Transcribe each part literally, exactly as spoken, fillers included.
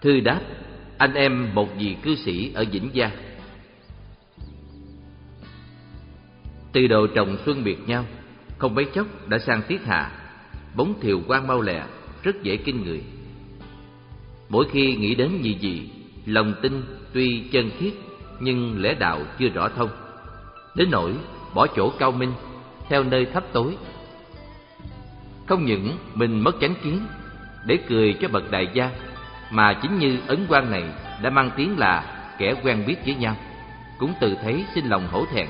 Thư đáp: anh em một vị cư sĩ ở Vĩnh Gia. Từ đồ trồng xuân biệt nhau, không mấy chốc đã sang tiết hạ. Bóng thiều quang mau lẹ, rất dễ kinh người. Mỗi khi nghĩ đến nhị dị, lòng tin tuy chân thiết nhưng lẽ đạo chưa rõ thông, đến nỗi bỏ chỗ cao minh theo nơi thấp tối. Không những mình mất chánh kiến để cười cho bậc đại gia, mà chính như ấn quan này đã mang tiếng là kẻ quen biết với nhau, cũng tự thấy xin lòng hổ thẹn.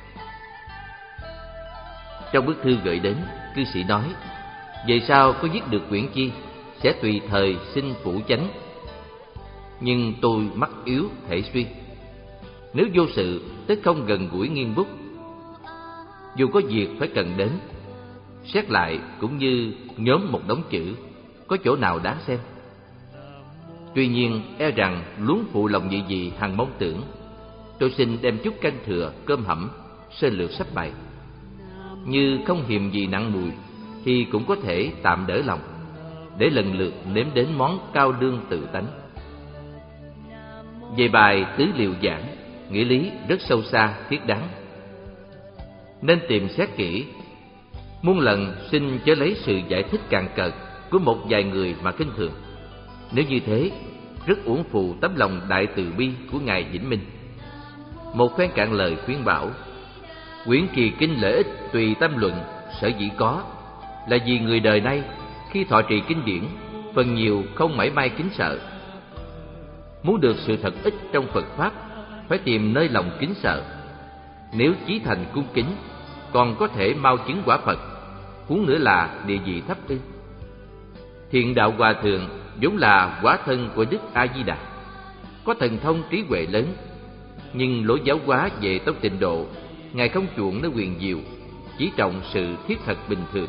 Trong bức thư gửi đến, cư sĩ nói: về sau có viết được quyển chi sẽ tùy thời xin phụ chánh, nhưng tôi mắt yếu thể suy, nếu vô sự tất không gần gũi nghiêng bút. Dù có việc phải cần đến, xét lại cũng như nhóm một đống chữ, có chỗ nào đáng xem. Tuy nhiên e rằng luống phụ lòng nhị dị hằng mong tưởng, tôi xin đem chút canh thừa cơm hẩm sơ lược sắp bày. Như không hiềm gì nặng mùi thì cũng có thể tạm đỡ lòng, để lần lượt nếm đến món cao lương tự tánh. Về bài tứ liệu giảng, nghĩa lý rất sâu xa thiết đáng, nên tìm xét kỹ. Muôn lần xin chớ lấy sự giải thích càn cợt của một vài người mà khinh thường. Nếu như thế, rất uổng phù tấm lòng đại từ bi của ngài Vĩnh Minh. Một phen cạn lời khuyên bảo: quyển kỳ kinh lợi ích tùy tâm luận sở dĩ có, là vì người đời nay khi thọ trì kinh điển, phần nhiều không mảy may kính sợ. Muốn được sự thật ích trong Phật pháp, phải tìm nơi lòng kính sợ. Nếu chí thành cung kính, còn có thể mau chứng quả Phật, huống nữa là địa vị thấp ư? Thiện đạo hòa thượng vốn là quả thân của Đức A Di Đà, có thần thông trí huệ lớn, nhưng lối giáo hóa về tông tịnh độ, ngài không chuộng nơi quyền diệu, chỉ trọng sự thiết thật bình thường.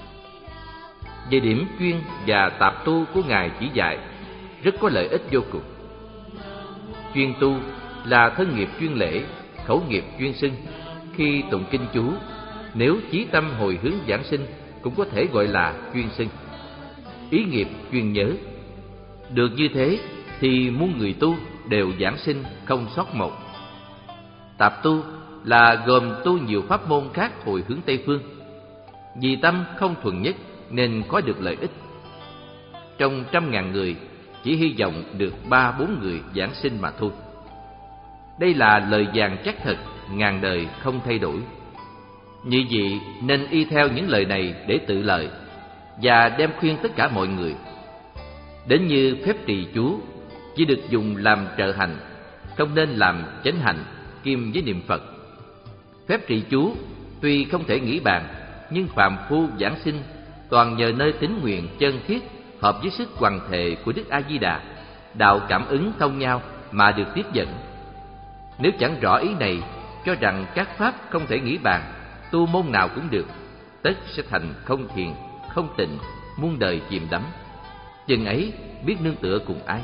Về điểm chuyên và tạp tu của ngài chỉ dạy rất có lợi ích vô cùng. Chuyên tu là thân nghiệp chuyên lễ, khẩu nghiệp chuyên xưng. Khi tụng kinh chú, nếu chí tâm hồi hướng giảng sinh, cũng có thể gọi là chuyên xưng. Ý nghiệp chuyên nhớ. Được như thế thì muôn người tu đều giảng sinh không sót một. Tạp tu là gồm tu nhiều pháp môn khác hồi hướng Tây phương. Vì tâm không thuần nhất nên có được lợi ích. Trong trăm ngàn người, chỉ hy vọng được ba bốn người giảng sinh mà thôi. Đây là lời vàng chắc thật, ngàn đời không thay đổi. Nhị vị nên y theo những lời này để tự lợi, và đem khuyên tất cả mọi người. Đến như phép trì chú chỉ được dùng làm trợ hành, không nên làm chánh hành kim với niệm Phật. Phép trì chú tuy không thể nghĩ bàn, nhưng phàm phu giảng sinh toàn nhờ nơi tín nguyện chân thiết hợp với sức hoằng thệ của Đức A Di Đà, đạo cảm ứng thông nhau mà được tiếp dẫn. Nếu chẳng rõ ý này, cho rằng các pháp không thể nghĩ bàn, tu môn nào cũng được, tất sẽ thành không thiền, không tịnh, muôn đời chìm đắm. Chừng ấy biết nương tựa cùng ai?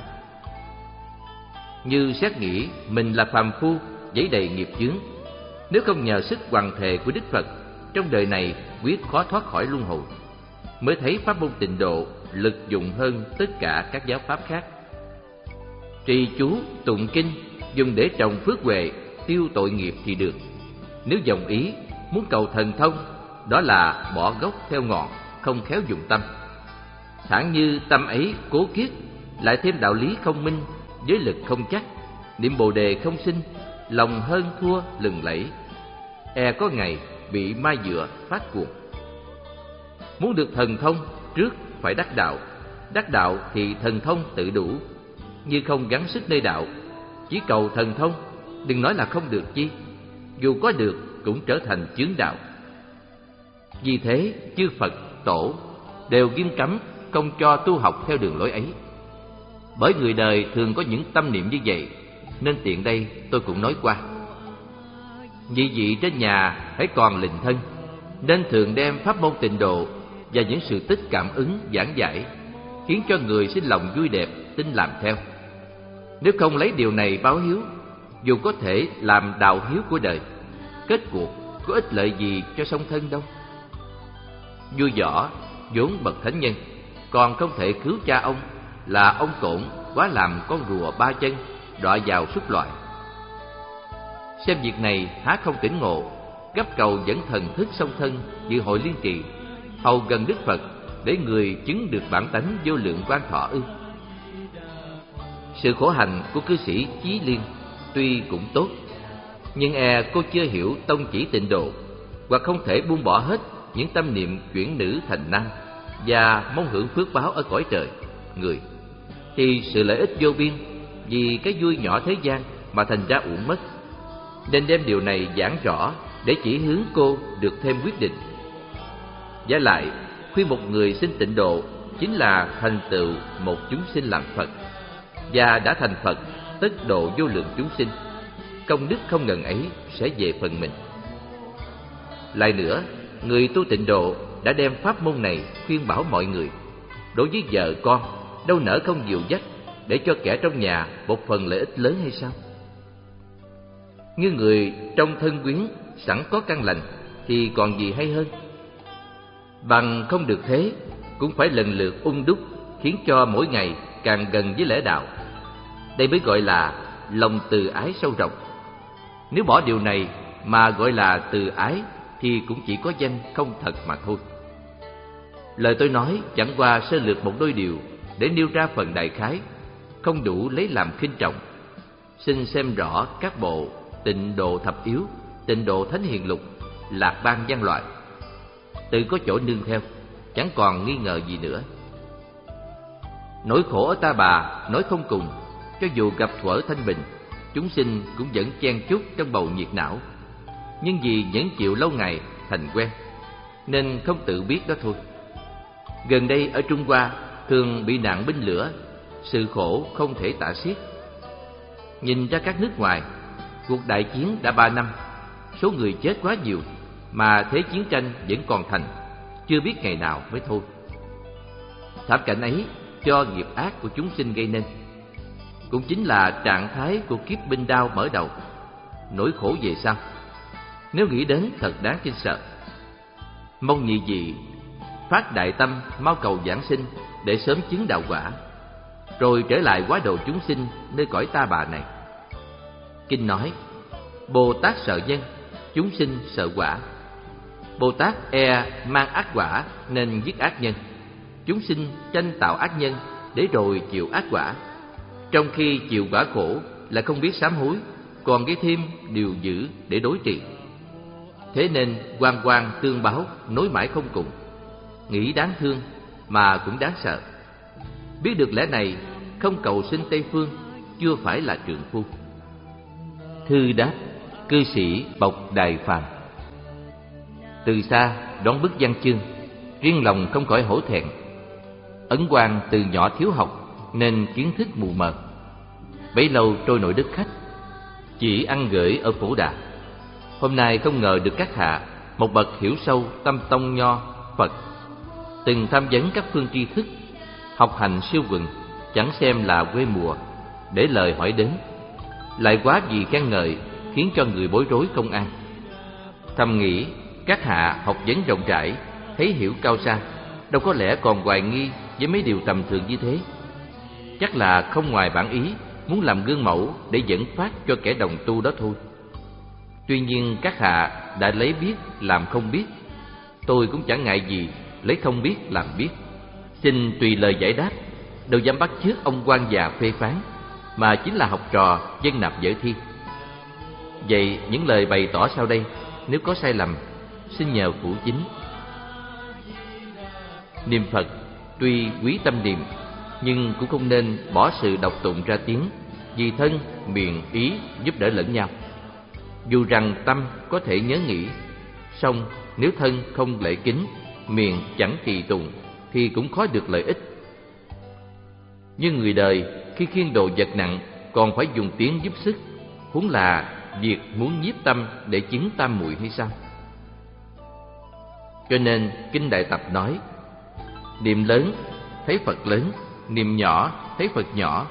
Như xét nghĩ mình là phàm phu, giấy đầy nghiệp chướng, nếu không nhờ sức hoằng thệ của Đức Phật, trong đời này quyết khó thoát khỏi luân hồi. Mới thấy pháp môn tịnh độ lực dụng hơn tất cả các giáo pháp khác. Trì chú, tụng kinh dùng để trồng phước huệ, tiêu tội nghiệp thì được. Nếu dòng ý muốn cầu thần thông, đó là bỏ gốc theo ngọn, không khéo dùng tâm. Thản như tâm ấy cố kiết, lại thêm đạo lý không minh, giới lực không chắc, niệm bồ đề không sinh, lòng hơn thua lừng lẫy, e có ngày bị mai dựa phát cuồng. Muốn được thần thông, trước phải đắc đạo. Đắc đạo thì thần thông tự đủ. Như không gắng sức nơi đạo, chỉ cầu thần thông, đừng nói là không được chi, dù có được cũng trở thành chướng đạo. Vì thế chư Phật, Tổ đều nghiêm cấm không cho tu học theo đường lối ấy. Bởi người đời thường có những tâm niệm như vậy, nên tiện đây tôi cũng nói qua. Nhị vị trên nhà hãy còn lình thân, nên thường đem pháp môn tịnh độ và những sự tích cảm ứng giảng giải, khiến cho người sinh lòng vui đẹp, tin làm theo. Nếu không lấy điều này báo hiếu, dù có thể làm đạo hiếu của đời, kết cuộc có ích lợi gì cho song thân đâu. Vua Võ vốn bậc thánh nhân, còn không thể cứu cha ông là ông Cổn quá làm con rùa ba chân đọa vào súc loại. Xem việc này há không tỉnh ngộ, gấp cầu dẫn thần thức song thân dự hội liên trì, hầu gần Đức Phật để người chứng được bản tánh vô lượng quan thọ ư? Sự khổ hạnh của cư sĩ Chí Liên tuy cũng tốt, nhưng e cô chưa hiểu tông chỉ Tịnh Độ, hoặc không thể buông bỏ hết những tâm niệm chuyển nữ thành nam và mong hưởng phước báo ở cõi trời người, thì sự lợi ích vô biên vì cái vui nhỏ thế gian mà thành ra uổng mất. Nên đem điều này giảng rõ để chỉ hướng cô được thêm quyết định. Giả lại, khuyên một người xin Tịnh Độ chính là thành tựu một chúng sinh làm Phật, và đã thành Phật tất độ vô lượng chúng sinh. Công đức không ngần ấy sẽ về phần mình. Lại nữa, người tu Tịnh Độ đã đem pháp môn này khuyên bảo mọi người. Đối với vợ con, đâu nỡ không dìu dắt để cho kẻ trong nhà một phần lợi ích lớn hay sao? Như người trong thân quyến sẵn có căn lành thì còn gì hay hơn. Bằng không được thế, cũng phải lần lượt ung đúc, khiến cho mỗi ngày càng gần với lẽ đạo. Đây mới gọi là lòng từ ái sâu rộng. Nếu bỏ điều này mà gọi là từ ái thì cũng chỉ có danh không thật mà thôi. Lời tôi nói chẳng qua sơ lược một đôi điều để nêu ra phần đại khái, không đủ lấy làm khinh trọng. Xin xem rõ các bộ Tịnh Độ Thập Yếu, Tịnh Độ Thánh Hiền Lục, Lạc Bang Văn Loại, tự có chỗ nương theo, chẳng còn nghi ngờ gì nữa. Nỗi khổ ở Ta Bà nói không cùng, cho dù gặp thuở thanh bình, chúng sinh cũng vẫn chen chúc trong bầu nhiệt não. Nhưng vì nhẫn chịu lâu ngày thành quen, nên không tự biết đó thôi. Gần đây ở Trung Hoa thường bị nạn binh lửa, sự khổ không thể tả xiết. Nhìn ra các nước ngoài, cuộc đại chiến đã ba năm, số người chết quá nhiều, mà thế chiến tranh vẫn còn thành, chưa biết ngày nào mới thôi. Thảm cảnh ấy do nghiệp ác của chúng sinh gây nên, cũng chính là trạng thái của kiếp binh đao mở đầu. Nỗi khổ về sau, nếu nghĩ đến thật đáng kinh sợ. Mong nhị vị phát đại tâm mau cầu giảng sinh để sớm chứng đạo quả, rồi trở lại hóa độ chúng sinh nơi cõi Ta Bà này. Kinh nói: Bồ Tát sợ nhân, chúng sinh sợ quả. Bồ Tát e mang ác quả nên giết ác nhân, chúng sinh tranh tạo ác nhân để rồi chịu ác quả. Trong khi chịu quả khổ là không biết sám hối, còn gây thêm điều dữ để đối trị. Thế nên oan oan tương báo nối mãi không cùng, nghĩ đáng thương mà cũng đáng sợ. Biết được lẽ này, không cầu sinh Tây Phương chưa phải là trượng phu. Thư đáp cư sĩ Bộc Đài Phàm. Từ xa đón bức văn chương, riêng lòng không khỏi hổ thẹn. Ấn Quang từ nhỏ thiếu học nên kiến thức mù mờ, bấy lâu trôi nổi đất khách, chỉ ăn gửi ở Phổ Đà. Hôm nay không ngờ được các hạ một bậc hiểu sâu tâm tông nho Phật, từng tham vấn các phương tri thức, học hành siêu quần, chẳng xem là quê mùa, để lời hỏi đến lại quá vì khen ngợi, khiến cho người bối rối không an. Thầm nghĩ các hạ học vấn rộng rãi, thấy hiểu cao sang, đâu có lẽ còn hoài nghi với mấy điều tầm thường như thế. Chắc là không ngoài bản ý muốn làm gương mẫu để dẫn phát cho kẻ đồng tu đó thôi. Tuy nhiên các hạ đã lấy biết làm không biết, tôi cũng chẳng ngại gì lấy không biết làm biết. Xin tùy lời giải đáp, đâu dám bắt chước ông quan già phê phán, mà chính là học trò dân nạp dở thi. Vậy những lời bày tỏ sau đây nếu có sai lầm, xin nhờ phụ chính. Niệm Phật tuy quý tâm niệm, nhưng cũng không nên bỏ sự đọc tụng ra tiếng, vì thân, miệng, ý giúp đỡ lẫn nhau. Dù rằng tâm có thể nhớ nghĩ, song nếu thân không lễ kính, miệng chẳng trì tụng, thì cũng khó được lợi ích. Như người đời khi khiêng đồ vật nặng còn phải dùng tiếng giúp sức, huống là việc muốn nhiếp tâm để chứng tam muội hay sao? Cho nên Kinh Đại Tập nói: niệm lớn thấy Phật lớn, niệm nhỏ thấy Phật nhỏ.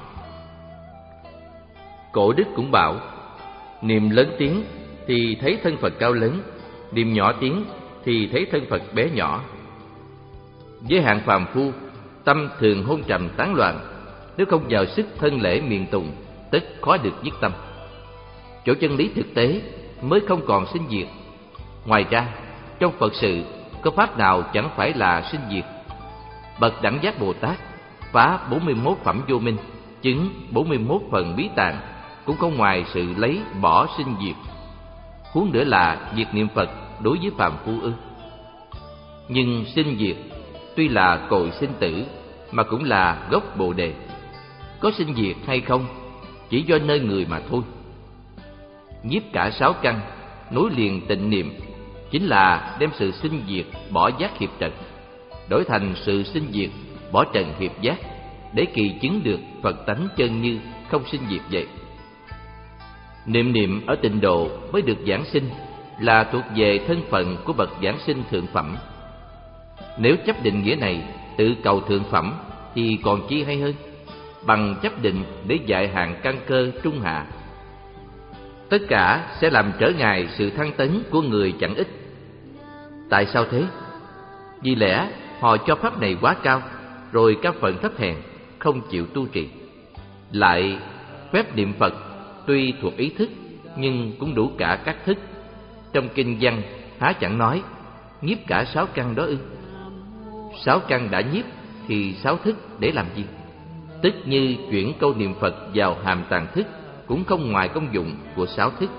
Cổ Đức cũng bảo: niệm lớn tiếng thì thấy thân Phật cao lớn, niệm nhỏ tiếng thì thấy thân Phật bé nhỏ. Với hạng phàm phu, tâm thường hôn trầm tán loạn, nếu không vào sức thân lễ miệng tụng, tất khó được nhất tâm. Chỗ chân lý thực tế mới không còn sinh diệt. Ngoài ra, trong Phật sự có pháp nào chẳng phải là sinh diệt. Bậc Đẳng Giác Bồ Tát phá bốn mươi mốt phẩm vô minh, chứng bốn mươi mốt phần bí tạng, cũng không ngoài sự lấy bỏ sinh diệt. Huống nữa là việc niệm Phật đối với phàm phu ư? Nhưng sinh diệt tuy là cội sinh tử, mà cũng là gốc Bồ đề. Có sinh diệt hay không chỉ do nơi người mà thôi. Nhiếp cả sáu căn, nối liền tịnh niệm, chính là đem sự sinh diệt bỏ giác hiệp trần, đổi thành sự sinh diệt bỏ trần hiệp giác, để kỳ chứng được Phật tánh chân như không sinh diệt vậy. Niệm niệm ở tịnh độ mới được giảng sinh, là thuộc về thân phận của bậc giảng sinh thượng phẩm. Nếu chấp định nghĩa này tự cầu thượng phẩm thì còn chi hay hơn, bằng chấp định để dạy hạng căn cơ trung hạ. Tất cả sẽ làm trở ngại sự thăng tấn của người chẳng ít. Tại sao thế? Vì lẽ họ cho pháp này quá cao, rồi các phận thấp hèn không chịu tu trì. Lại phép niệm Phật tuy thuộc ý thức, nhưng cũng đủ cả các thức. Trong kinh văn há chẳng nói nhiếp cả sáu căn đó ư? Sáu căn đã nhiếp thì sáu thức để làm gì? Tức như chuyển câu niệm Phật vào hàm tàng thức, cũng không ngoài công dụng của sáu thức.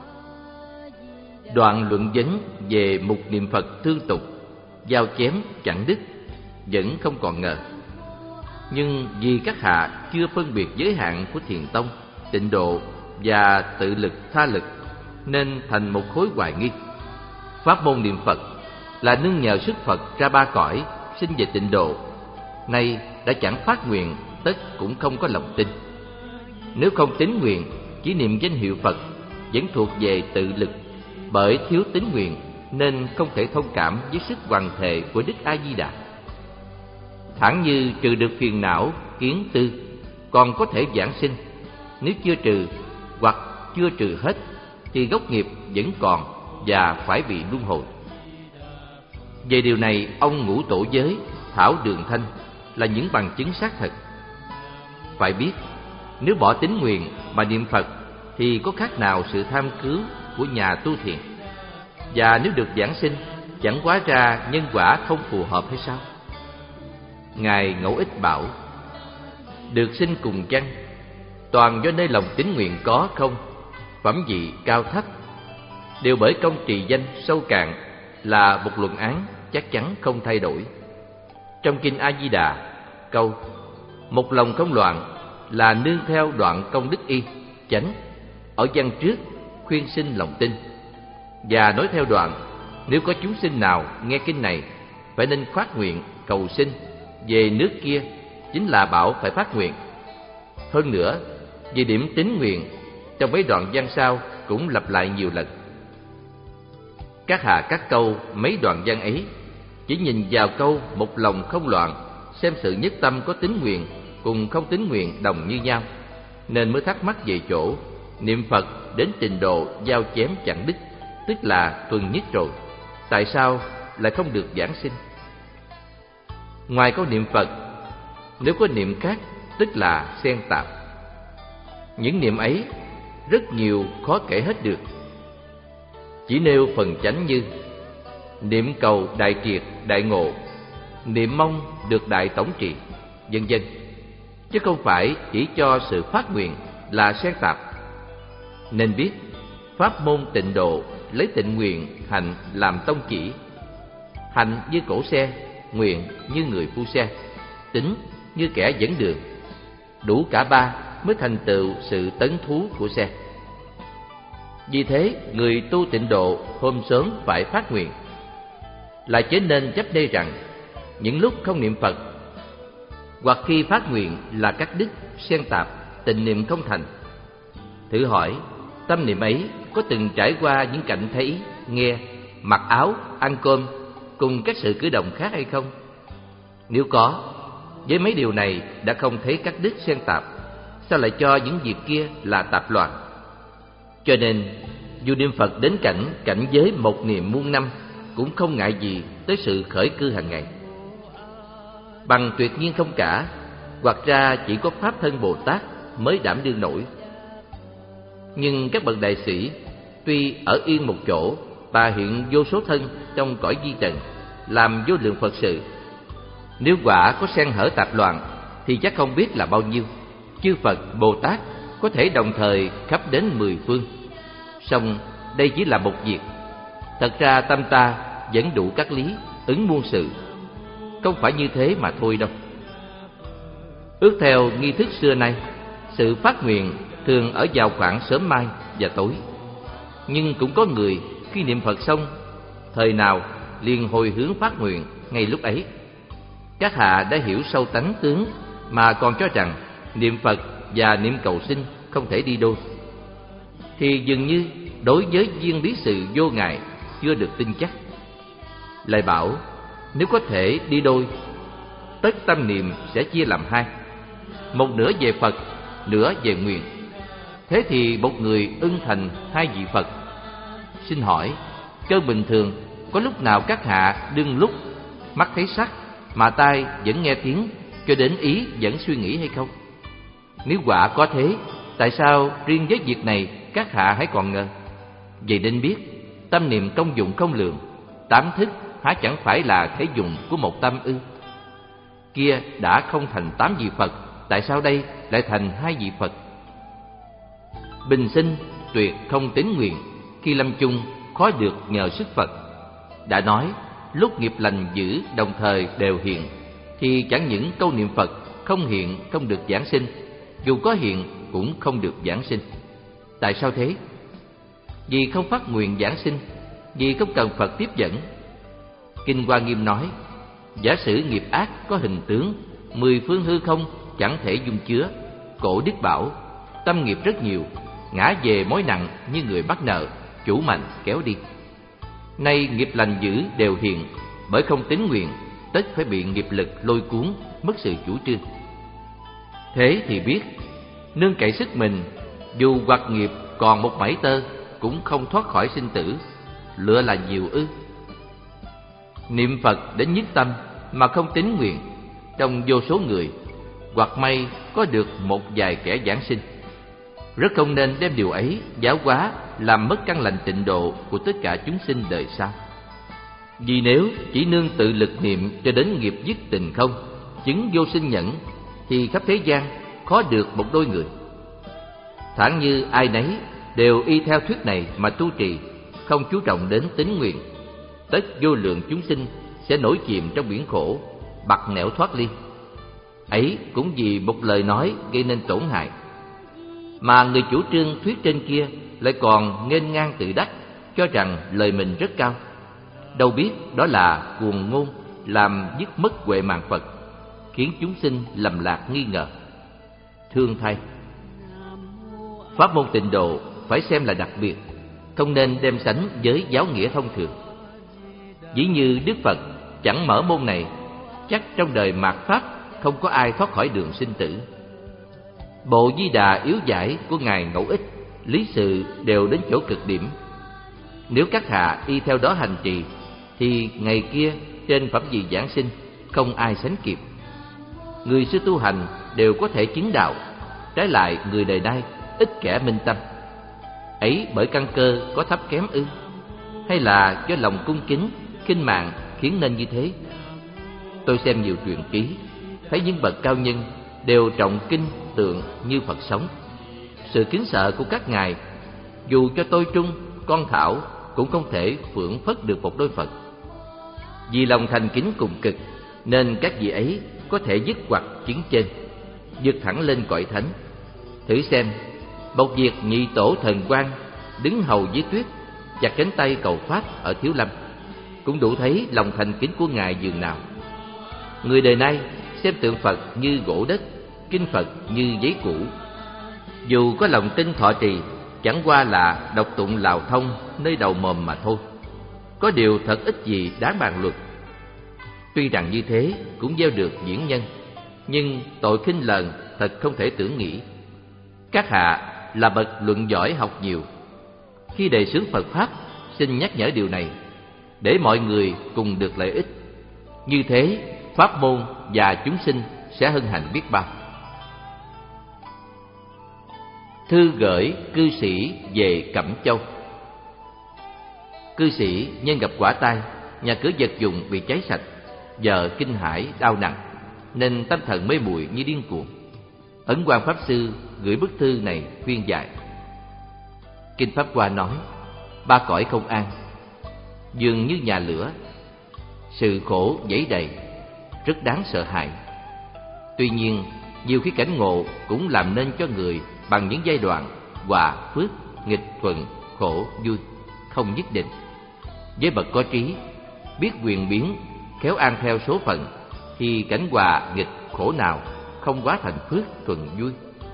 Đoạn luận vấn về mục niệm Phật thương tục, giao chém chẳng đứt, vẫn không còn ngờ. Nhưng vì các hạ chưa phân biệt giới hạn của thiền tông, tịnh độ và tự lực tha lực, nên thành một khối hoài nghi. Pháp môn niệm Phật là nương nhờ sức Phật ra ba cõi, sinh về tịnh độ, nay đã chẳng phát nguyện, tất cũng không có lòng tin. Nếu không tín nguyện, chỉ niệm danh hiệu Phật vẫn thuộc về tự lực, bởi thiếu tín nguyện nên không thể thông cảm với sức hoàn thể của Đức A Di Đà. Thẳng như trừ được phiền não, kiến tư, còn có thể giảng sinh. Nếu chưa trừ hoặc chưa trừ hết thì gốc nghiệp vẫn còn và phải bị luân hồi. Về điều này, ông Ngũ Tổ Giới, Thảo Đường Thanh là những bằng chứng xác thật. Phải biết, nếu bỏ tín nguyện mà niệm Phật thì có khác nào sự tham cứu của nhà tu thiền? Và nếu được giảng sinh, chẳng hóa ra nhân quả không phù hợp hay sao? Ngài Ngẫu Ích bảo, được sinh cùng chăng, toàn do nơi lòng tín nguyện có không, phẩm vị cao thấp, đều bởi công trì danh sâu cạn, là một luận án chắc chắn không thay đổi. Trong kinh A Di Đà, câu một lòng không loạn là nương theo đoạn công đức y chánh, ở văn trước khuyên sinh lòng tin, và nói theo đoạn nếu có chúng sinh nào nghe kinh này phải nên phát nguyện cầu sinh về nước kia, chính là bảo phải phát nguyện. Hơn nữa, về điểm tín nguyện trong mấy đoạn văn sau cũng lặp lại nhiều lần. Các hạ các câu mấy đoạn văn ấy chỉ nhìn vào câu một lòng không loạn, xem sự nhất tâm có tín nguyện cùng không tín nguyện đồng như nhau, nên mới thắc mắc về chỗ niệm Phật đến trình độ giao chém chẳng đứt, tức là thuần nhất rồi, tại sao lại không được giảng sinh? Ngoài câu niệm Phật, nếu có niệm khác tức là xen tạp. Những niệm ấy rất nhiều, khó kể hết được. Chỉ nêu phần chánh như niệm cầu đại triệt đại ngộ, niệm mong được đại tổng trì, vân vân, chứ không phải chỉ cho sự phát nguyện là xen tạp. Nên biết pháp môn tịnh độ lấy tịnh nguyện hạnh làm tông chỉ. Hạnh như cỗ xe, nguyện như người phu xe, tính như kẻ dẫn đường. Đủ cả ba mới thành tựu sự tấn thú của xe. Vì thế, người tu tịnh độ hôm sớm phải phát nguyện. Lại chớ nên chấp nê rằng những lúc không niệm Phật hoặc khi phát nguyện là cắt đứt, xen tạp, tịnh niệm không thành. Thử hỏi, tâm niệm ấy có từng trải qua những cảnh thấy, nghe, mặc áo, ăn cơm cùng các sự cử động khác hay không? Nếu có, với mấy điều này đã không thấy cắt đứt xen tạp, sao lại cho những việc kia là tạp loạn? Cho nên, dù niệm Phật đến cảnh cảnh giới một niệm muôn năm, cũng không ngại gì tới sự khởi cư hàng ngày. Bằng tuyệt nhiên không cả, hoặc ra chỉ có Pháp Thân Bồ Tát mới đảm đương nổi. Nhưng các bậc đại sĩ tuy ở yên một chỗ và hiện vô số thân trong cõi vi trần, làm vô lượng Phật sự, nếu quả có xen hở tạp loạn thì chắc không biết là bao nhiêu. Chư Phật Bồ Tát có thể đồng thời khắp đến mười phương. Song đây chỉ là một việc. Thật ra tâm ta vẫn đủ các lý ứng muôn sự, không phải như thế mà thôi đâu. Ước theo nghi thức xưa nay, sự phát nguyện thường ở vào khoảng sớm mai và tối. Nhưng cũng có người khi niệm Phật xong, thời nào liền hồi hướng phát nguyện ngay lúc ấy. Các hạ đã hiểu sâu tánh tướng mà còn cho rằng niệm Phật và niệm cầu sinh không thể đi đôi, thì dường như đối với viên lý sự vô ngại chưa được tin chắc. Lại bảo nếu có thể đi đôi, tất tâm niệm sẽ chia làm hai, một nửa về Phật, nửa về nguyện. Thế thì một người ưng thành hai vị Phật. Xin hỏi, cơ bình thường có lúc nào các hạ đương lúc mắt thấy sắc mà tai vẫn nghe tiếng, cho đến ý vẫn suy nghĩ hay không? Nếu quả có thế, tại sao riêng với việc này các hạ hãy còn ngờ? Vậy nên biết tâm niệm công dụng không lường, tám thức há chẳng phải là thể dụng của một tâm ư? Kia đã không thành tám vị Phật, tại sao đây lại thành hai vị Phật? Bình sinh tuyệt không tín nguyện, khi lâm chung khó được nhờ sức Phật. Đã nói lúc nghiệp lành dữ đồng thời đều hiện, thì chẳng những câu niệm Phật không hiện không được giảng sinh, dù có hiện cũng không được giảng sinh. Tại sao thế? Vì không phát nguyện giảng sinh, vì không cần Phật tiếp dẫn. Kinh Hoa Nghiêm nói, giả sử nghiệp ác có hình tướng, mười phương hư không chẳng thể dung chứa. Cổ Đức bảo, tâm nghiệp rất nhiều, ngã về mối nặng như người bắt nợ, chủ mạnh kéo đi. Nay nghiệp lành dữ đều hiện, bởi không tín nguyện, tất phải bị nghiệp lực lôi cuốn, mất sự chủ trương. Thế thì biết, nương cậy sức mình, dù hoặc nghiệp còn một mảy tơ, cũng không thoát khỏi sinh tử, lựa là nhiều ư? Niệm Phật đến nhất tâm mà không tín nguyện, trong vô số người, hoặc may có được một vài kẻ giảng sinh. Rất không nên đem điều ấy giáo hóa làm mất căn lành tịnh độ của tất cả chúng sinh đời sau. Vì nếu chỉ nương tự lực niệm cho đến nghiệp dứt tình không, chứng vô sinh nhẫn, thì khắp thế gian khó được một đôi người. Thẳng như ai nấy đều y theo thuyết này mà tu trì, không chú trọng đến tín nguyện, tất vô lượng chúng sinh sẽ nổi chìm trong biển khổ, bặt nẻo thoát ly. Ấy cũng vì một lời nói gây nên tổn hại. Mà người chủ trương thuyết trên kia lại còn nghênh ngang tự đắc, cho rằng lời mình rất cao. Đâu biết đó là cuồng ngôn, làm dứt mất huệ mạng Phật, khiến chúng sinh lầm lạc nghi ngờ. Thương thay, pháp môn tịnh độ phải xem là đặc biệt, không nên đem sánh với giáo nghĩa thông thường. Dĩ như Đức Phật chẳng mở môn này, chắc trong đời mạt Pháp không có ai thoát khỏi đường sinh tử. Bộ Di Đà yếu giải của Ngài Ngẫu Ích, lý sự đều đến chỗ cực điểm. Nếu các hạ y theo đó hành trì, thì ngày kia trên phẩm vị giảng sinh không ai sánh kịp. Người xưa tu hành đều có thể chứng đạo, trái lại người đời nay ít kẻ minh tâm. Ấy bởi căn cơ có thấp kém ư? Hay là do lòng cung kính, khinh mạng khiến nên như thế? Tôi xem nhiều truyện ký, thấy những bậc cao nhân đều trọng kinh tượng như Phật sống. Sự kính sợ của các ngài, dù cho tôi trung, con thảo cũng không thể phưởng phất được một đôi Phật. Vì lòng thành kính cùng cực, nên các vị ấy có thể dứt hoặc chứng trên, vượt thẳng lên cõi thánh. Thử xem, một việc nhị tổ thần quan đứng hầu dưới tuyết, chặt cánh tay cầu pháp ở Thiếu Lâm, cũng đủ thấy lòng thành kính của ngài dường nào. Người đời nay xem tượng Phật như gỗ đất, kinh Phật như giấy cũ. Dù có lòng tin thọ trì, chẳng qua là đọc tụng lào thông nơi đầu mồm mà thôi. Có điều thật ít gì đáng bàn luận. Tuy rằng như thế cũng gieo được diễn nhân, nhưng tội khinh lờn thật không thể tưởng nghĩ. Các hạ là bậc luận giỏi học nhiều, khi đề xướng Phật Pháp xin nhắc nhở điều này, để mọi người cùng được lợi ích. Như thế pháp môn và chúng sinh sẽ hân hạnh biết bao. Thư gửi cư sĩ về Cẩm Châu. Cư sĩ nhân gặp quả tai, nhà cửa vật dụng bị cháy sạch, vợ kinh hãi đau nặng, nên tâm thần mê muội như điên cuồng. Ấn Quang Pháp Sư gửi bức thư này khuyên dạy. Kinh Pháp Hoa nói, ba cõi không an, dường như nhà lửa, sự khổ dẫy đầy, rất đáng sợ hãi. Tuy nhiên, nhiều khi cảnh ngộ cũng làm nên cho người bằng những giai đoạn hòa phước, nghịch thuận, khổ vui, không nhất định. Với bậc có trí, biết quyền biến, khéo an theo số phận, thì cảnh hòa nghịch khổ nào không quá thành phước thuận vui.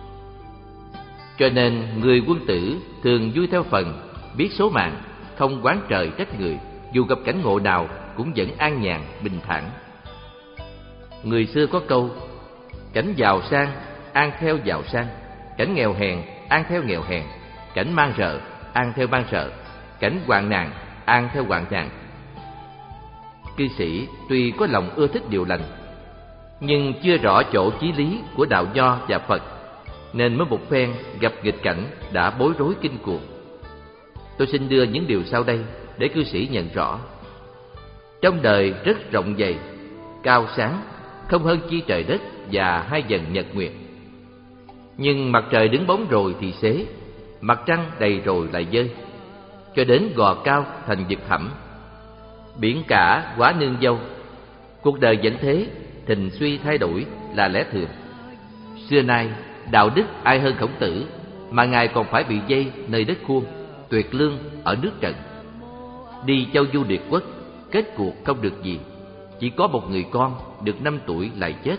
Cho nên người quân tử thường vui theo phần, biết số mạng, không oán trời trách người, dù gặp cảnh ngộ nào cũng vẫn an nhàn bình thản. Người xưa có câu: cảnh giàu sang an theo giàu sang, cảnh nghèo hèn an theo nghèo hèn, cảnh mang rợ an theo mang rợ, cảnh hoạn nạn an theo hoạn nạn. Cư sĩ tuy có lòng ưa thích điều lành, nhưng chưa rõ chỗ chí lý của đạo Nho và Phật, nên mới một phen gặp nghịch cảnh đã bối rối kinh cuồng. Tôi xin đưa những điều sau đây để cư sĩ nhận rõ. Trong đời rất rộng dày, cao sáng, không hơn chi trời đất và hai dần nhật nguyệt. Nhưng mặt trời đứng bóng rồi thì xế, mặt trăng đầy rồi lại dơi, cho đến gò cao thành vực thẳm. Biển cả quá nương dâu, cuộc đời vẫn thế, thình suy thay đổi là lẽ thường. Xưa nay đạo đức ai hơn Khổng Tử, mà ngài còn phải bị dây nơi đất khuông, tuyệt lương ở nước Trận. Đi châu du điệt quốc, kết cuộc không được gì, chỉ có một người con được năm tuổi lại chết.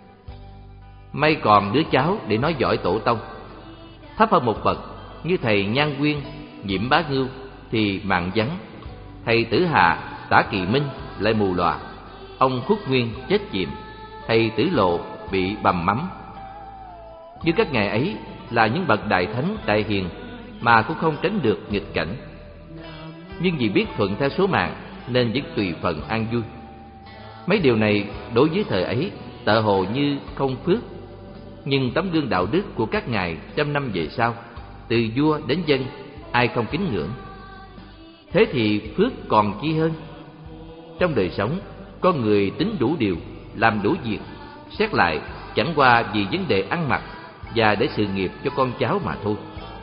May còn đứa cháu để nói giỏi tổ tông. Thấp hơn một bậc như thầy Nhan Quyên, Nhiễm Bá Ngưu thì mạng vắng. Thầy Tử Hà, Tả Kỳ Minh lại mù lòa. Ông Khuất Nguyên chết chìm, thầy Tử Lộ bị bầm mắm. Như các ngài ấy là những bậc đại thánh đại hiền, mà cũng không tránh được nghịch cảnh. Nhưng vì biết thuận theo số mạng nên vẫn tùy phần an vui. Mấy điều này đối với thời ấy tợ hồ như không phước, nhưng tấm gương đạo đức của các ngài trăm năm về sau, từ vua đến dân, ai không kính ngưỡng. Thế thì phước còn chi hơn. Trong đời sống, con người tính đủ điều, làm đủ việc, xét lại chẳng qua vì vấn đề ăn mặc và để sự nghiệp cho con cháu mà thôi.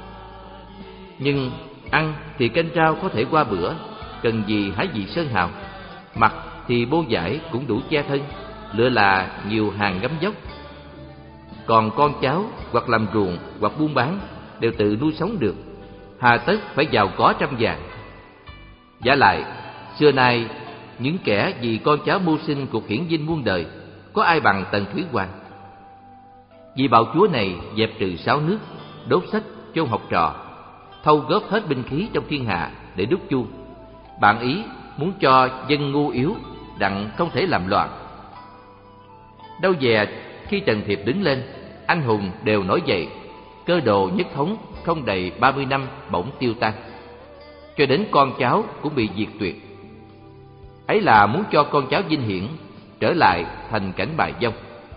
Nhưng ăn thì canh rau có thể qua bữa, cần gì hái vị sơn hào. Mặc thì bô vải cũng đủ che thân, lựa là nhiều hàng gấm dốc. Còn con cháu hoặc làm ruộng hoặc buôn bán đều tự nuôi sống được, hà tất phải giàu có trăm vàng. Vả lại, xưa nay những kẻ vì con cháu mưu sinh cuộc hiển vinh muôn đời, có ai bằng Tần Thủy Hoàng. Vì bạo chúa này dẹp trừ sáu nước, đốt sách chôn học trò, thâu góp hết binh khí trong thiên hạ để đúc chuông. Bạn ý muốn cho dân ngu yếu đặng không thể làm loạn. Đâu dè khi Trần Thiệp đứng lên, anh hùng đều nổi dậy, cơ đồ nhất thống không đầy ba mươi năm bỗng tiêu tan, cho đến con cháu cũng bị diệt tuyệt. Ấy là muốn cho con cháu vinh hiển trở lại thành cảnh bài vong.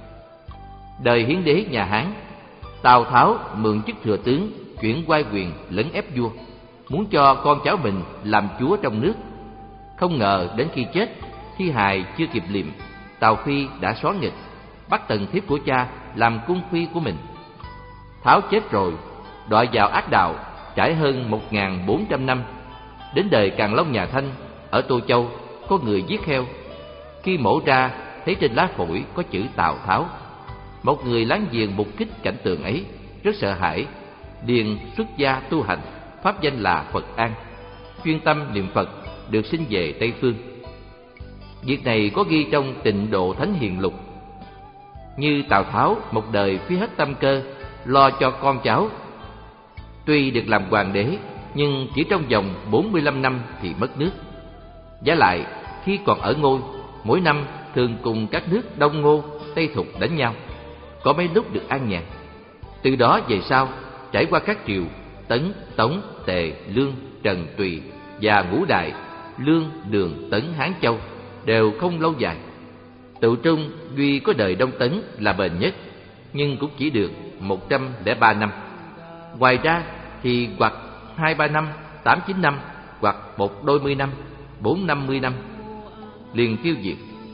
Đời hiến đế nhà Hán, Tào Tháo mượn chức thừa tướng chuyển oai quyền lấn ép vua, muốn cho con cháu mình làm chúa trong nước. Không ngờ đến khi chết, thi hài chưa kịp liệm, Tào Phi đã xóa nghịch, bắt tần thiếp của cha làm cung phi của mình. Tháo chết rồi, đọa vào ác đạo, trải hơn một nghìn bốn trăm năm. Đến đời Càn Long nhà Thanh ở Tô Châu, có người giết heo. Khi mổ ra, thấy trên lá phổi có chữ Tào Tháo. Một người láng giềng mục kích cảnh tượng ấy, rất sợ hãi, liền xuất gia tu hành, pháp danh là Phật An, chuyên tâm niệm Phật, được sinh về Tây Phương. Việc này có ghi trong Tịnh Độ Thánh Hiền Lục. Như Tào Tháo một đời phí hết tâm cơ lo cho con cháu, tuy được làm hoàng đế nhưng chỉ trong vòng bốn mươi lăm năm thì mất nước. Vả lại khi còn ở ngôi, mỗi năm thường cùng các nước Đông Ngô, Tây Thục đánh nhau, có mấy lúc được an nhàn. Từ đó về sau, trải qua các triều Tấn, Tống, Tề, Lương, Trần, Tùy và ngũ đại Lương, Đường, Tấn, Hán, Châu đều không lâu dài. Tự trung duy có đời Đông Tấn là bền nhất, nhưng cũng chỉ được một trăm lẻ ba năm. Ngoài ra thì hoặc hai ba năm, tám chín năm, hoặc một đôi mươi năm, bốn năm mươi năm liền tiêu diệt.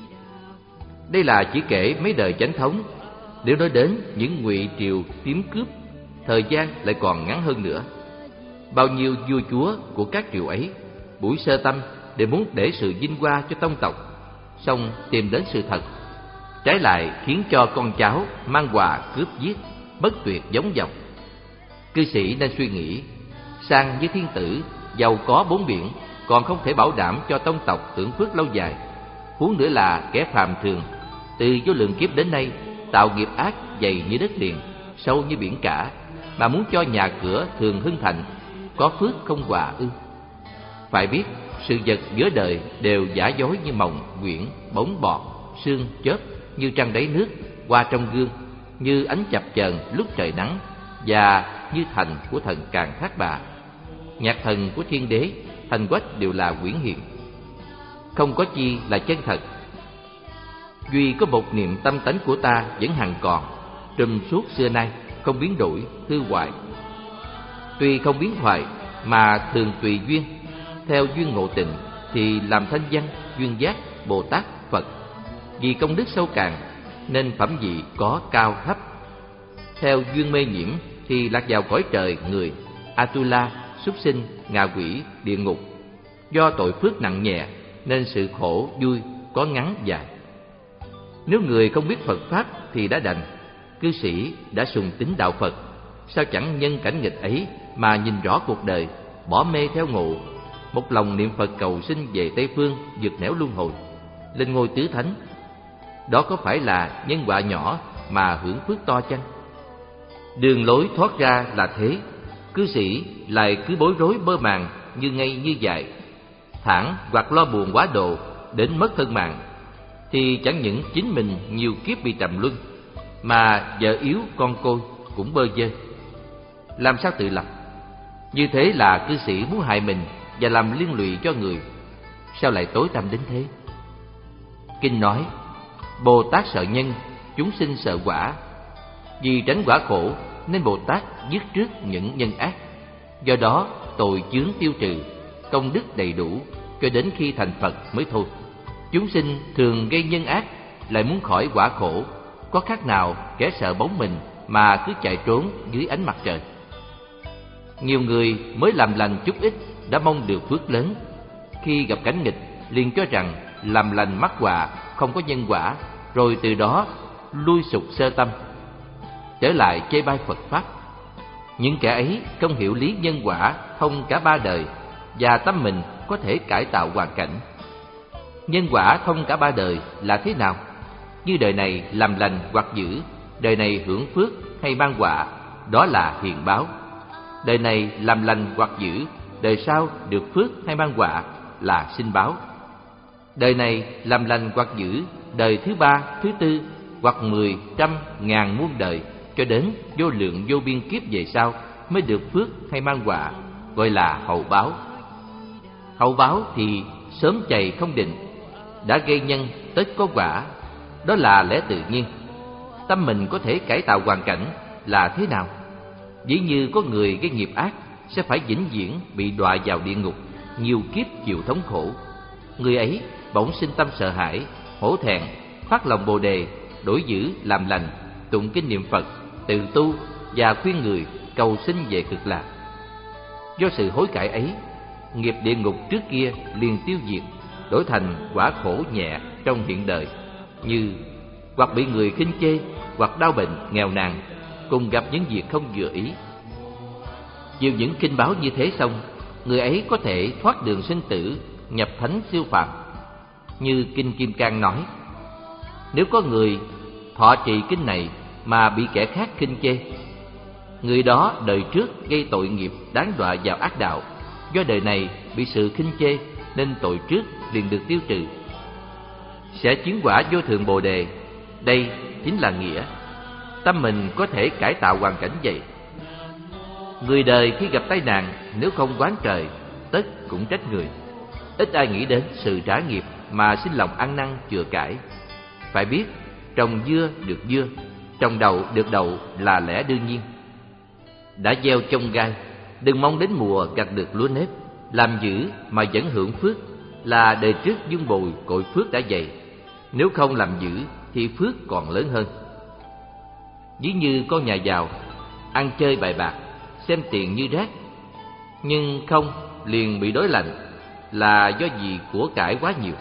Đây là chỉ kể mấy đời chánh thống. Nếu nói đến những ngụy triều tiếm cướp, thời gian lại còn ngắn hơn nữa. Bao nhiêu vua chúa của các triều ấy, buổi sơ tâm đều muốn để sự vinh hoa cho tông tộc, song tìm đến sự thật, trái lại khiến cho con cháu mang họa cướp giết, bất tuyệt giống dòng. Cư sĩ nên suy nghĩ, sang với thiên tử, giàu có bốn biển, còn không thể bảo đảm cho tông tộc hưởng phước lâu dài. Huống nữa là kẻ phàm thường, từ vô lượng kiếp đến nay tạo nghiệp ác dày như đất liền, sâu như biển cả, mà muốn cho nhà cửa thường hưng thịnh, có phước không họa ư? Phải biết sự vật giữa đời đều giả dối như mộng, quyển, bóng bọt, sương, chớp, như trăng đáy nước, hoa trong gương, như ánh chập chờn lúc trời nắng, và như thành của thần Càn Thác Bà, nhạc thần của thiên đế, thành quách đều là quyển hiện, không có chi là chân thật. Duy có một niệm tâm tánh của ta vẫn hằng còn, trùm suốt xưa nay, không biến đổi, hư hoại. Tuy không biến hoại mà thường tùy duyên, theo duyên ngộ tình thì làm thanh văn, duyên giác, Bồ Tát, Phật. Vì công đức sâu cạn nên phẩm vị có cao thấp. Theo duyên mê nhiễm thì lạc vào cõi trời người, Atula, súc sinh, ngạ quỷ, địa ngục. Do tội phước nặng nhẹ nên sự khổ vui có ngắn dài. Nếu người không biết Phật pháp thì đã đành. Cư sĩ đã sùng tín đạo Phật, sao chẳng nhân cảnh nghịch ấy mà nhìn rõ cuộc đời, bỏ mê theo ngộ, một lòng niệm Phật cầu sinh về Tây phương, vượt nẻo luân hồi, lên ngôi tứ thánh. Đó có phải là nhân quả nhỏ mà hưởng phước to chăng? Đường lối thoát ra là thế. Cư sĩ lại cứ bối rối mơ màng, như ngây như dại, thản hoặc lo buồn quá độ đến mất thân mạng, thì chẳng những chính mình nhiều kiếp bị trầm luân, mà vợ yếu con côi cũng bơ vơ. Làm sao tự lập? Như thế là cư sĩ muốn hại mình và làm liên lụy cho người. Sao lại tối tăm đến thế? Kinh nói, Bồ Tát sợ nhân, chúng sinh sợ quả. Vì tránh quả khổ nên Bồ Tát dứt trước những nhân ác. Do đó tội chướng tiêu trừ, công đức đầy đủ, cho đến khi thành Phật mới thôi. Chúng sinh thường gây nhân ác, lại muốn khỏi quả khổ, có khác nào kẻ sợ bóng mình mà cứ chạy trốn dưới ánh mặt trời. Nhiều người mới làm lành chút ít đã mong được phước lớn, khi gặp cảnh nghịch liền cho rằng làm lành mắc họa, không có nhân quả, rồi từ đó lui sụp sơ tâm, trở lại chê bai Phật pháp. Những kẻ ấy không hiểu lý nhân quả thông cả ba đời, và tâm mình có thể cải tạo hoàn cảnh. Nhân quả thông cả ba đời là thế nào? Như đời này làm lành hoặc dữ, đời này hưởng phước hay mang họa, đó là hiền báo. Đời này làm lành hoặc dữ, đời sau được phước hay mang họa là sinh báo. Đời này làm lành hoặc dữ, đời thứ ba, thứ tư, hoặc mười, trăm, ngàn muôn đời, cho đến vô lượng vô biên kiếp về sau mới được phước hay mang họa, gọi là hậu báo. Hậu báo thì sớm chày không định, đã gây nhân tất có quả, đó là lẽ tự nhiên. Tâm mình có thể cải tạo hoàn cảnh là thế nào? Dĩ như có người gây nghiệp ác sẽ phải vĩnh viễn bị đọa vào địa ngục, nhiều kiếp chịu thống khổ. Người ấy bỗng sinh tâm sợ hãi, hổ thẹn, phát lòng bồ đề, đổi dữ làm lành, tụng kinh niệm Phật, tự tu và khuyên người cầu sinh về cực lạc. Do sự hối cải ấy, nghiệp địa ngục trước kia liền tiêu diệt, đổi thành quả khổ nhẹ trong hiện đời, như hoặc bị người khinh chê, hoặc đau bệnh, nghèo nàn, cùng gặp những việc không vừa ý. Chịu những kinh báo như thế xong, người ấy có thể thoát đường sinh tử, nhập thánh siêu phàm. Như kinh Kim Cang nói, nếu có người thọ trì kinh này mà bị kẻ khác khinh chê, người đó đời trước gây tội nghiệp đáng đọa vào ác đạo, do đời này bị sự khinh chê nên tội trước liền được tiêu trừ, sẽ chứng quả vô thượng bồ đề. Đây chính là nghĩa tâm mình có thể cải tạo hoàn cảnh vậy. Người đời khi gặp tai nạn, nếu không oán trời, tất cũng trách người. Ít ai nghĩ đến sự trả nghiệp mà sinh lòng ăn năn chừa cải. phải biết trồng dưa được dưa, trồng đậu được đậu là lẽ đương nhiên. Đã gieo chông gai, đừng mong đến mùa gặt được lúa nếp. Làm dữ mà vẫn hưởng phước là đời trước vun bồi cội phước đã dày. Nếu không làm dữ thì phước còn lớn hơn. Ví như con nhà giàu ăn chơi bài bạc, xem tiền như rác, nhưng không liền bị đối lạnh là do vì của cải quá nhiều.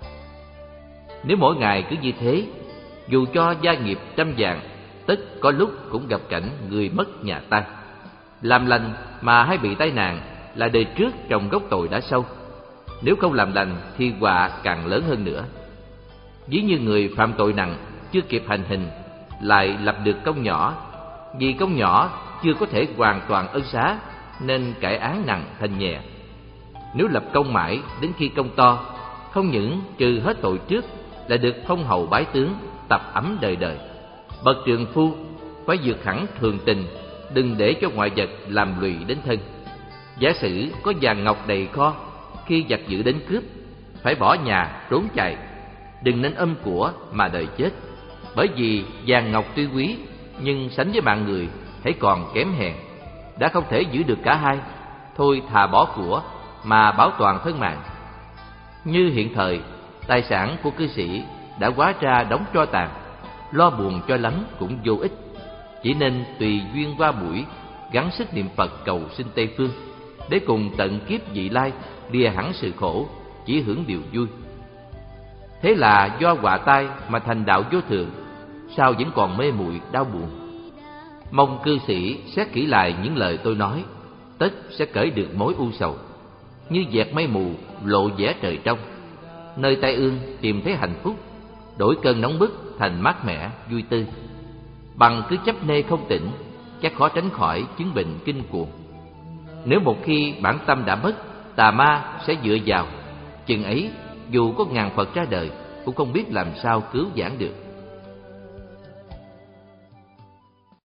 Nếu mỗi ngày cứ như thế, dù cho gia nghiệp trăm vàng, tất có lúc cũng gặp cảnh người mất nhà tan. Làm lành mà hay bị tai nạn là đời trước trồng gốc tội đã sâu. Nếu không làm lành thì họa càng lớn hơn nữa. Ví như người phạm tội nặng chưa kịp hành hình lại lập được công nhỏ, vì công nhỏ chưa có thể hoàn toàn ân xá nên cải án nặng thành nhẹ. Nếu lập công mãi đến khi công to, không những trừ hết tội trước là được phong hầu bái tướng, tập ấm đời đời. Bậc trượng phu phải vượt hẳn thường tình, đừng để cho ngoại vật làm lụy đến thân. Giả sử có vàng ngọc đầy kho, khi giặc dữ đến cướp, phải bỏ nhà trốn chạy, đừng nên ôm của mà đời chết. Bởi vì vàng ngọc tuy quý, nhưng sánh với mạng người hãy còn kém hèn. Đã không thể giữ được cả hai, thôi thà bỏ của mà bảo toàn thân mạng. Như hiện thời, tài sản của cư sĩ đã hóa ra đống tro tàn, lo buồn cho lắm cũng vô ích. Chỉ nên tùy duyên qua buổi, gắng sức niệm Phật cầu sinh Tây Phương, để cùng tận kiếp vị lai lìa hẳn sự khổ, chỉ hưởng điều vui. Thế là do họa tai mà thành đạo vô thường, sao vẫn còn mê muội đau buồn. Mong cư sĩ xét kỹ lại những lời tôi nói, tất sẽ cởi được mối u sầu. Như dẹt mây mù lộ vẻ trời trong, nơi tai ương tìm thấy hạnh phúc, đổi cơn nóng bức thành mát mẻ vui tươi. Bằng cứ chấp nê không tỉnh, chắc khó tránh khỏi chứng bệnh kinh cuồng. Nếu một khi bản tâm đã mất, tà ma sẽ dựa vào, chừng ấy dù có ngàn Phật ra đời cũng không biết làm sao cứu vãn được.